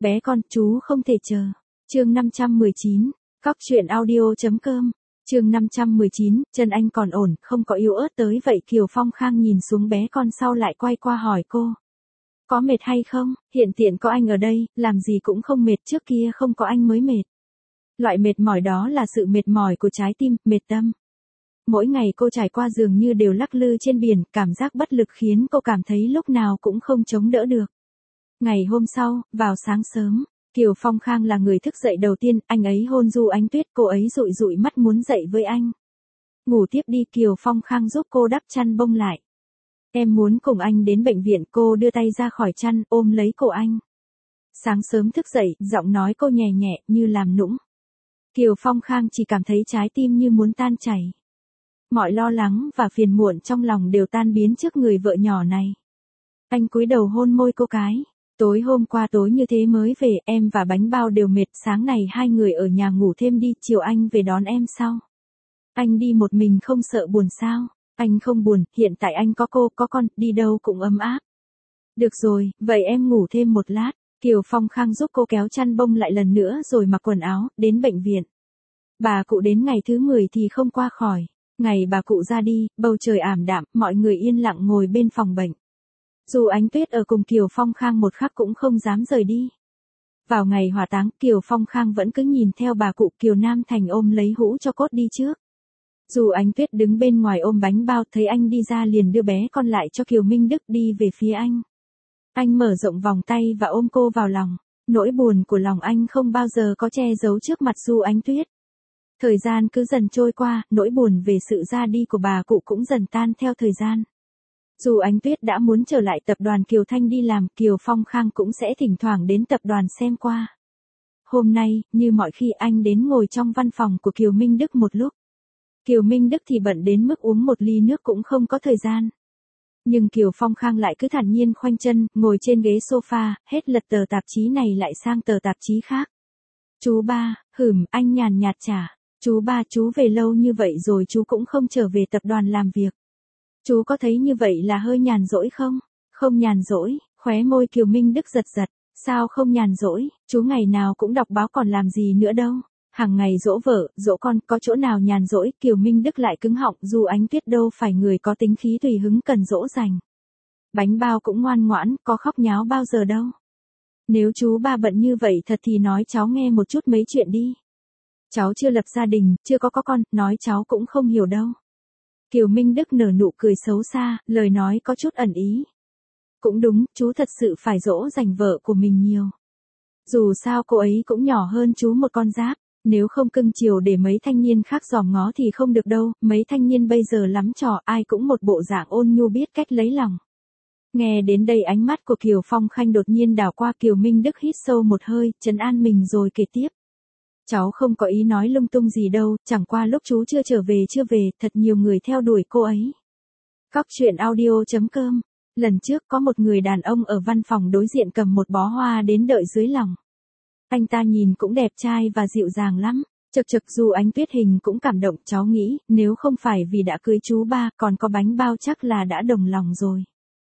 Bé con, chú không thể chờ. Chương 519, Cóc truyện audio.com. Chương 519, chân anh còn ổn, không có yếu ớt tới vậy. Kiều Phong Khang nhìn xuống bé con sau lại quay qua hỏi cô. Có mệt hay không? Hiện tiện có anh ở đây, làm gì cũng không mệt, trước kia không có anh mới mệt. Loại mệt mỏi đó là sự mệt mỏi của trái tim, mệt tâm. Mỗi ngày cô trải qua dường như đều lắc lư trên biển, cảm giác bất lực khiến cô cảm thấy lúc nào cũng không chống đỡ được. Ngày hôm sau, vào sáng sớm, Kiều Phong Khang là người thức dậy đầu tiên, anh ấy hôn Du Ánh Tuyết, cô ấy dụi dụi mắt muốn dậy với anh. Ngủ tiếp đi, Kiều Phong Khang giúp cô đắp chăn bông lại. Em muốn cùng anh đến bệnh viện, cô đưa tay ra khỏi chăn, ôm lấy cổ anh. Sáng sớm thức dậy, giọng nói cô nhẹ nhẹ, như làm nũng. Kiều Phong Khang chỉ cảm thấy trái tim như muốn tan chảy. Mọi lo lắng và phiền muộn trong lòng đều tan biến trước người vợ nhỏ này. Anh cúi đầu hôn môi cô cái. Tối hôm qua tối như thế mới về, em và bánh bao đều mệt, sáng này hai người ở nhà ngủ thêm đi, chiều anh về đón em sau. Anh đi một mình không sợ buồn sao? Anh không buồn, hiện tại anh có cô, có con, đi đâu cũng ấm áp. Được rồi, vậy em ngủ thêm một lát. Kiều Phong Khang giúp cô kéo chăn bông lại lần nữa rồi mặc quần áo, đến bệnh viện. Bà cụ đến ngày thứ 10 thì không qua khỏi. Ngày bà cụ ra đi, bầu trời ảm đạm, mọi người yên lặng ngồi bên phòng bệnh. Du Ánh Tuyết ở cùng Kiều Phong Khang một khắc cũng không dám rời đi. Vào ngày hỏa táng, Kiều Phong Khang vẫn cứ nhìn theo bà cụ. Kiều Nam Thành ôm lấy hũ cho cốt đi trước. Du Ánh Tuyết đứng bên ngoài ôm bánh bao, thấy anh đi ra liền đưa bé con lại cho Kiều Minh Đức đi về phía anh. Anh mở rộng vòng tay và ôm cô vào lòng. Nỗi buồn của lòng anh không bao giờ có che giấu trước mặt Du Ánh Tuyết. Thời gian cứ dần trôi qua, nỗi buồn về sự ra đi của bà cụ cũng dần tan theo thời gian. Du Ánh Tuyết đã muốn trở lại tập đoàn Kiều Thanh đi làm, Kiều Phong Khang cũng sẽ thỉnh thoảng đến tập đoàn xem qua. Hôm nay, như mọi khi anh đến ngồi trong văn phòng của Kiều Minh Đức một lúc. Kiều Minh Đức thì bận đến mức uống một ly nước cũng không có thời gian. Nhưng Kiều Phong Khang lại cứ thản nhiên khoanh chân, ngồi trên ghế sofa, hết lật tờ tạp chí này lại sang tờ tạp chí khác. Chú ba, anh nhàn nhạt trả. Chú ba, chú về lâu như vậy rồi chú cũng không trở về tập đoàn làm việc. Chú có thấy như vậy là hơi nhàn rỗi không? Không nhàn rỗi, khóe môi Kiều Minh Đức giật giật. Sao không nhàn rỗi, chú ngày nào cũng đọc báo còn làm gì nữa đâu. Hàng ngày dỗ vợ, dỗ con, có chỗ nào nhàn rỗi. Kiều Minh Đức lại cứng họng, Du Ánh Tuyết đâu phải người có tính khí tùy hứng cần dỗ dành. Bánh bao cũng ngoan ngoãn, có khóc nháo bao giờ đâu. Nếu chú ba bận như vậy thật thì nói cháu nghe một chút mấy chuyện đi. Cháu chưa lập gia đình, chưa có con, nói cháu cũng không hiểu đâu. Kiều Minh Đức nở nụ cười xấu xa, lời nói có chút ẩn ý. Cũng đúng, chú thật sự phải dỗ dành vợ của mình nhiều. Dù sao cô ấy cũng nhỏ hơn chú một con giáp, nếu không cưng chiều để mấy thanh niên khác dòm ngó thì không được đâu, mấy thanh niên bây giờ lắm trò, ai cũng một bộ dạng ôn nhu biết cách lấy lòng. Nghe đến đây ánh mắt của Kiều Phong Khanh đột nhiên đảo qua. Kiều Minh Đức hít sâu một hơi, trấn an mình rồi kể tiếp. Cháu không có ý nói lung tung gì đâu, chẳng qua lúc chú chưa trở về, thật nhiều người theo đuổi cô ấy. Cóc truyện audio.com. Lần trước có một người đàn ông ở văn phòng đối diện cầm một bó hoa đến đợi dưới lòng. Anh ta nhìn cũng đẹp trai và dịu dàng lắm. Chật Du Ánh Tuyết hình cũng cảm động, cháu nghĩ, nếu không phải vì đã cưới chú ba, còn có bánh bao chắc là đã đồng lòng rồi.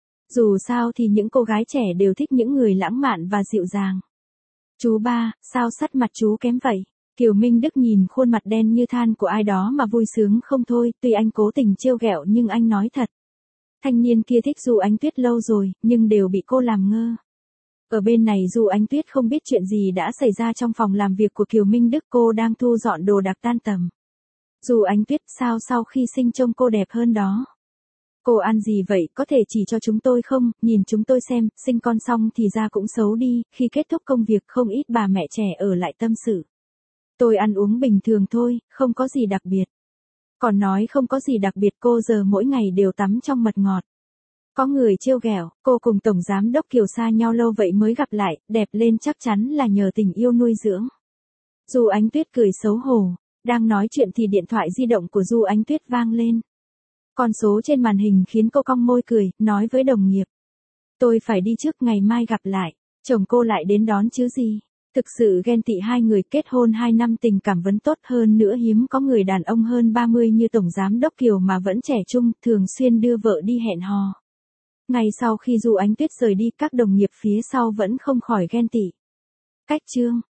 Dù sao thì những cô gái trẻ đều thích những người lãng mạn và dịu dàng. Chú ba, sao sắc mặt chú kém vậy? Kiều Minh Đức nhìn khuôn mặt đen như than của ai đó mà vui sướng không thôi, tuy anh cố tình trêu ghẹo nhưng anh nói thật. Thanh niên kia thích Du Ánh Tuyết lâu rồi, nhưng đều bị cô làm ngơ. Ở bên này Du Ánh Tuyết không biết chuyện gì đã xảy ra trong phòng làm việc của Kiều Minh Đức, cô đang thu dọn đồ đạc tan tầm. Du Ánh Tuyết, sao sau khi sinh trông cô đẹp hơn đó? Cô ăn gì vậy, có thể chỉ cho chúng tôi không, nhìn chúng tôi xem, sinh con xong thì da cũng xấu đi, khi kết thúc công việc không ít bà mẹ trẻ ở lại tâm sự. Tôi ăn uống bình thường thôi, không có gì đặc biệt. Còn nói không có gì đặc biệt, cô giờ mỗi ngày đều tắm trong mật ngọt. Có người trêu ghẹo, cô cùng Tổng Giám Đốc Kiều xa nhau lâu vậy mới gặp lại, đẹp lên chắc chắn là nhờ tình yêu nuôi dưỡng. Du Ánh Tuyết cười xấu hổ, đang nói chuyện thì điện thoại di động của Du Ánh Tuyết vang lên. Con số trên màn hình khiến cô cong môi cười, nói với đồng nghiệp. Tôi phải đi trước, ngày mai gặp lại, chồng cô lại đến đón chứ gì. Thực sự ghen tị hai người kết hôn 2 năm tình cảm vẫn tốt, hơn nữa hiếm có người đàn ông hơn 30 như Tổng Giám Đốc Kiều mà vẫn trẻ trung, thường xuyên đưa vợ đi hẹn hò. Ngay sau khi Du Ánh Tuyết rời đi, các đồng nghiệp phía sau vẫn không khỏi ghen tị. Cách chương